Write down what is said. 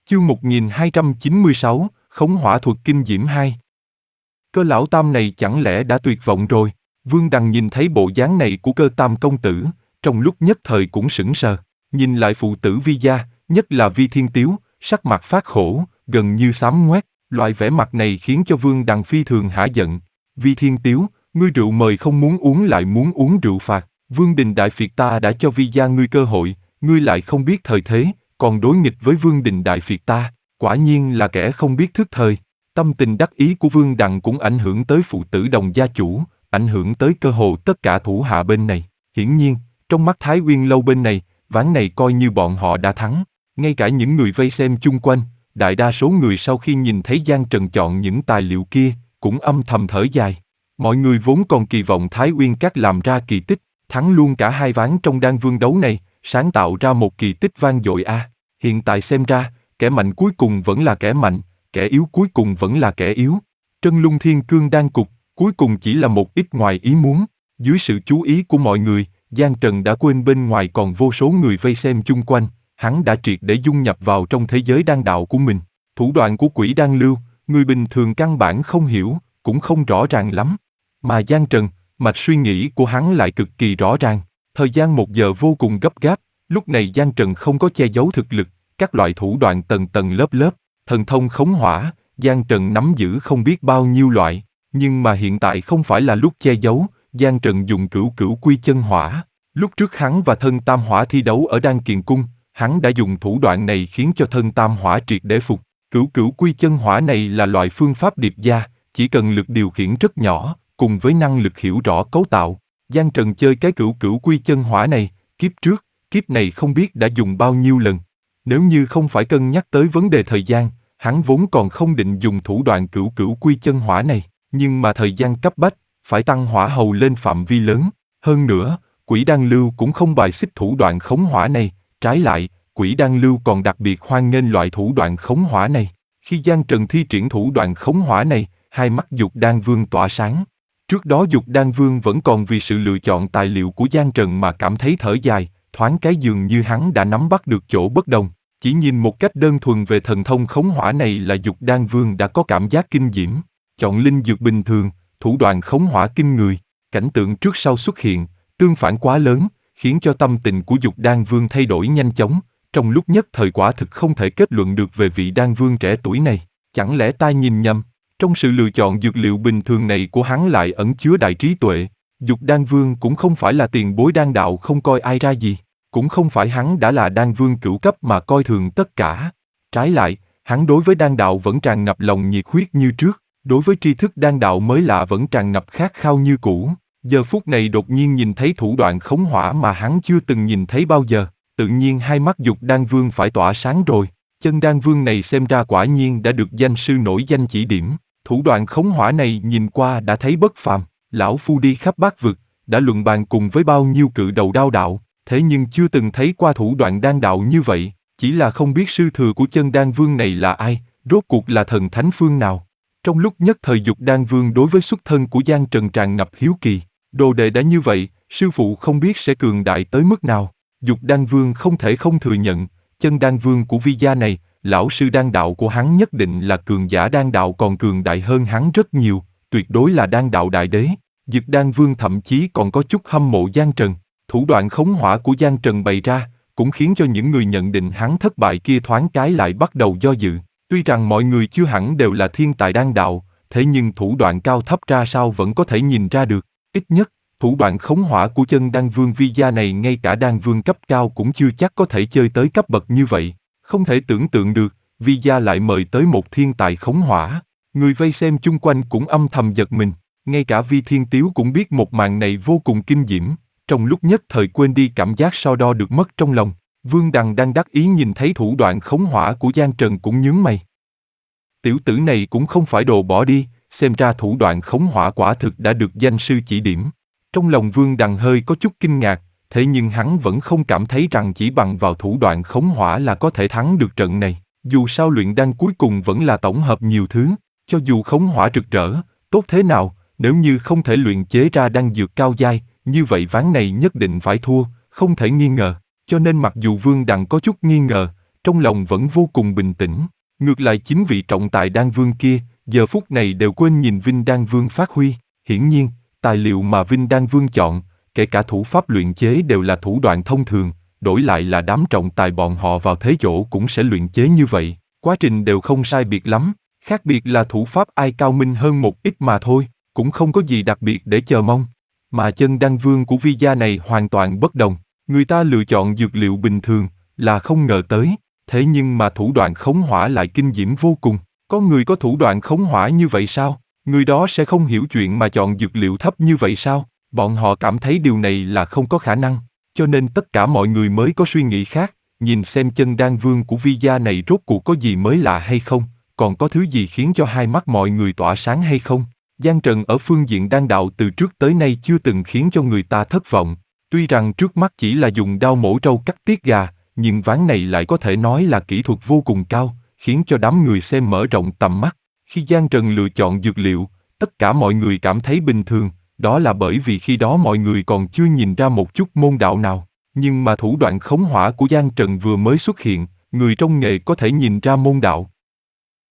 Chương 1296, Khống hỏa thuật kinh diễm 2. Cơ lão tam này chẳng lẽ đã tuyệt vọng rồi? Vương Đằng nhìn thấy bộ dáng này của Cơ tam công tử, trong lúc nhất thời cũng sững sờ. Nhìn lại phụ tử Vi gia, nhất là Vi Thiên Tiếu, sắc mặt phát khổ, gần như xám ngoét. Loại vẻ mặt này khiến cho Vương Đằng phi thường hả giận. Vi Thiên Tiếu, ngươi rượu mời không muốn uống lại muốn uống rượu phạt. Vương Đình Đại Phiệt ta đã cho Vi gia ngươi cơ hội, ngươi lại không biết thời thế, còn đối nghịch với Vương Đình Đại Phiệt ta, quả nhiên là kẻ không biết thức thời. Tâm tình đắc ý của Vương Đằng cũng ảnh hưởng tới phụ tử Đồng gia chủ, ảnh hưởng tới cơ hồ tất cả thủ hạ bên này. Hiển nhiên, trong mắt Thái Uyên Lâu bên này, ván này coi như bọn họ đã thắng. Ngay cả những người vây xem chung quanh, đại đa số người sau khi nhìn thấy Giang Trần chọn những tài liệu kia, cũng âm thầm thở dài. Mọi người vốn còn kỳ vọng Thái Uyên Các làm ra kỳ tích, thắng luôn cả hai ván trong đan vương đấu này, sáng tạo ra một kỳ tích vang dội a. Hiện tại xem ra, kẻ mạnh cuối cùng vẫn là kẻ mạnh, kẻ yếu cuối cùng vẫn là kẻ yếu. Trân Lung Thiên Cương Đan Cục, cuối cùng chỉ là một ít ngoài ý muốn. Dưới sự chú ý của mọi người, Giang Trần đã quên bên ngoài còn vô số người vây xem chung quanh, hắn đã triệt để dung nhập vào trong thế giới đan đạo của mình. Thủ đoạn của Quỷ Đan Lưu, người bình thường căn bản không hiểu, cũng không rõ ràng lắm. Mà Giang Trần, mạch suy nghĩ của hắn lại cực kỳ rõ ràng. Thời gian 1 giờ vô cùng gấp gáp, lúc này Giang Trần không có che giấu thực lực, các loại thủ đoạn tầng tầng lớp lớp, thần thông khống hỏa, Giang Trần nắm giữ không biết bao nhiêu loại, nhưng mà hiện tại không phải là lúc che giấu, Giang Trần dùng cửu cửu quy chân hỏa. Lúc trước hắn và thân tam hỏa thi đấu ở Đan Kiền Cung, hắn đã dùng thủ đoạn này khiến cho thân tam hỏa triệt để phục. Cửu cửu quy chân hỏa này là loại phương pháp điệp gia, chỉ cần lực điều khiển rất nhỏ, cùng với năng lực hiểu rõ cấu tạo. Giang Trần chơi cái cửu cửu quy chân hỏa này, kiếp trước, kiếp này không biết đã dùng bao nhiêu lần. Nếu như không phải cân nhắc tới vấn đề thời gian, hắn vốn còn không định dùng thủ đoạn cửu cửu quy chân hỏa này, nhưng mà thời gian cấp bách, phải tăng hỏa hầu lên phạm vi lớn. Hơn nữa, Quỷ Đan Lưu cũng không bài xích thủ đoạn khống hỏa này, trái lại, Quỷ Đan Lưu còn đặc biệt hoan nghênh loại thủ đoạn khống hỏa này. Khi Giang Trần thi triển thủ đoạn khống hỏa này, hai mắt Dục Đan Vương tỏa sáng. Trước đó Dục Đan Vương vẫn còn vì sự lựa chọn tài liệu của Giang Trần mà cảm thấy thở dài, thoáng cái dường như hắn đã nắm bắt được chỗ bất đồng. Chỉ nhìn một cách đơn thuần về thần thông khống hỏa này là Dục Đan Vương đã có cảm giác kinh diễm. Chọn linh dược bình thường, thủ đoạn khống hỏa kinh người, cảnh tượng trước sau xuất hiện, tương phản quá lớn, khiến cho tâm tình của Dục Đan Vương thay đổi nhanh chóng. Trong lúc nhất thời quả thực không thể kết luận được về vị Đan Vương trẻ tuổi này. Chẳng lẽ ta nhìn nhầm? Trong sự lựa chọn dược liệu bình thường này của hắn lại ẩn chứa đại trí tuệ. Dục Đan Vương cũng không phải là tiền bối đan đạo không coi ai ra gì. Cũng không phải hắn đã là đan vương cửu cấp mà coi thường tất cả. Trái lại, hắn đối với đan đạo vẫn tràn ngập lòng nhiệt huyết như trước, đối với tri thức đan đạo mới lạ vẫn tràn ngập khát khao như cũ. Giờ phút này đột nhiên nhìn thấy thủ đoạn khống hỏa mà hắn chưa từng nhìn thấy bao giờ, tự nhiên hai mắt Dục Đan Vương phải tỏa sáng rồi. Chân đan vương này xem ra quả nhiên đã được danh sư nổi danh chỉ điểm. Thủ đoạn khống hỏa này nhìn qua đã thấy bất phàm. Lão phu đi khắp bát vực, đã luận bàn cùng với bao nhiêu cự đầu đao đạo, thế nhưng chưa từng thấy qua thủ đoạn đan đạo như vậy. Chỉ là không biết sư thừa của chân đan vương này là ai, rốt cuộc là thần thánh phương nào. Trong lúc nhất thời Dục Đan Vương đối với xuất thân của Giang Trần tràn ngập hiếu kỳ. Đồ đệ đã như vậy, sư phụ không biết sẽ cường đại tới mức nào. Dục Đan Vương không thể không thừa nhận, chân đan vương của Vi gia này, lão sư đan đạo của hắn nhất định là cường giả đan đạo còn cường đại hơn hắn rất nhiều, tuyệt đối là đan đạo đại đế. Dục Đan Vương thậm chí còn có chút hâm mộ Giang Trần. Thủ đoạn khống hỏa của Giang Trần bày ra, cũng khiến cho những người nhận định hắn thất bại kia thoáng cái lại bắt đầu do dự. Tuy rằng mọi người chưa hẳn đều là thiên tài đan đạo, thế nhưng thủ đoạn cao thấp ra sao vẫn có thể nhìn ra được. Ít nhất, thủ đoạn khống hỏa của chân đan vương Vi gia này ngay cả đan vương cấp cao cũng chưa chắc có thể chơi tới cấp bậc như vậy. Không thể tưởng tượng được, Vi gia lại mời tới một thiên tài khống hỏa. Người vây xem chung quanh cũng âm thầm giật mình. Ngay cả Vi Thiên Tiếu cũng biết một màn này vô cùng kinh diễm. Trong lúc nhất thời quên đi cảm giác so đo được mất trong lòng. Vương Đằng đang đắc ý nhìn thấy thủ đoạn khống hỏa của Giang Trần cũng nhướng mày. Tiểu tử này cũng không phải đồ bỏ đi, xem ra thủ đoạn khống hỏa quả thực đã được danh sư chỉ điểm. Trong lòng Vương Đằng hơi có chút kinh ngạc, thế nhưng hắn vẫn không cảm thấy rằng chỉ bằng vào thủ đoạn khống hỏa là có thể thắng được trận này. Dù sao luyện đan cuối cùng vẫn là tổng hợp nhiều thứ, cho dù khống hỏa rực rỡ, tốt thế nào, nếu như không thể luyện chế ra đan dược cao giai, như vậy ván này nhất định phải thua, không thể nghi ngờ. Cho nên mặc dù Vương Đằng có chút nghi ngờ, trong lòng vẫn vô cùng bình tĩnh. Ngược lại chính vị trọng tài đan vương kia, giờ phút này đều quên nhìn Vinh Đan Vương phát huy. Hiển nhiên, tài liệu mà Vinh Đan Vương chọn, kể cả thủ pháp luyện chế đều là thủ đoạn thông thường, đổi lại là đám trọng tài bọn họ vào thế chỗ cũng sẽ luyện chế như vậy. Quá trình đều không sai biệt lắm, khác biệt là thủ pháp ai cao minh hơn một ít mà thôi, cũng không có gì đặc biệt để chờ mong. Mà chân đan vương của vi gia này hoàn toàn bất đồng, người ta lựa chọn dược liệu bình thường, là không ngờ tới, thế nhưng mà thủ đoạn khống hỏa lại kinh diễm vô cùng. Có người có thủ đoạn khống hỏa như vậy sao? Người đó sẽ không hiểu chuyện mà chọn dược liệu thấp như vậy sao? Bọn họ cảm thấy điều này là không có khả năng, cho nên tất cả mọi người mới có suy nghĩ khác, nhìn xem chân đan vương của vi gia này rốt cuộc có gì mới lạ hay không, còn có thứ gì khiến cho hai mắt mọi người tỏa sáng hay không. Giang Trần ở phương diện đan đạo từ trước tới nay chưa từng khiến cho người ta thất vọng. Tuy rằng trước mắt chỉ là dùng đao mổ trâu cắt tiết gà, nhưng ván này lại có thể nói là kỹ thuật vô cùng cao, khiến cho đám người xem mở rộng tầm mắt. Khi Giang Trần lựa chọn dược liệu, tất cả mọi người cảm thấy bình thường, đó là bởi vì khi đó mọi người còn chưa nhìn ra một chút môn đạo nào. Nhưng mà thủ đoạn khống hỏa của Giang Trần vừa mới xuất hiện, người trong nghề có thể nhìn ra môn đạo.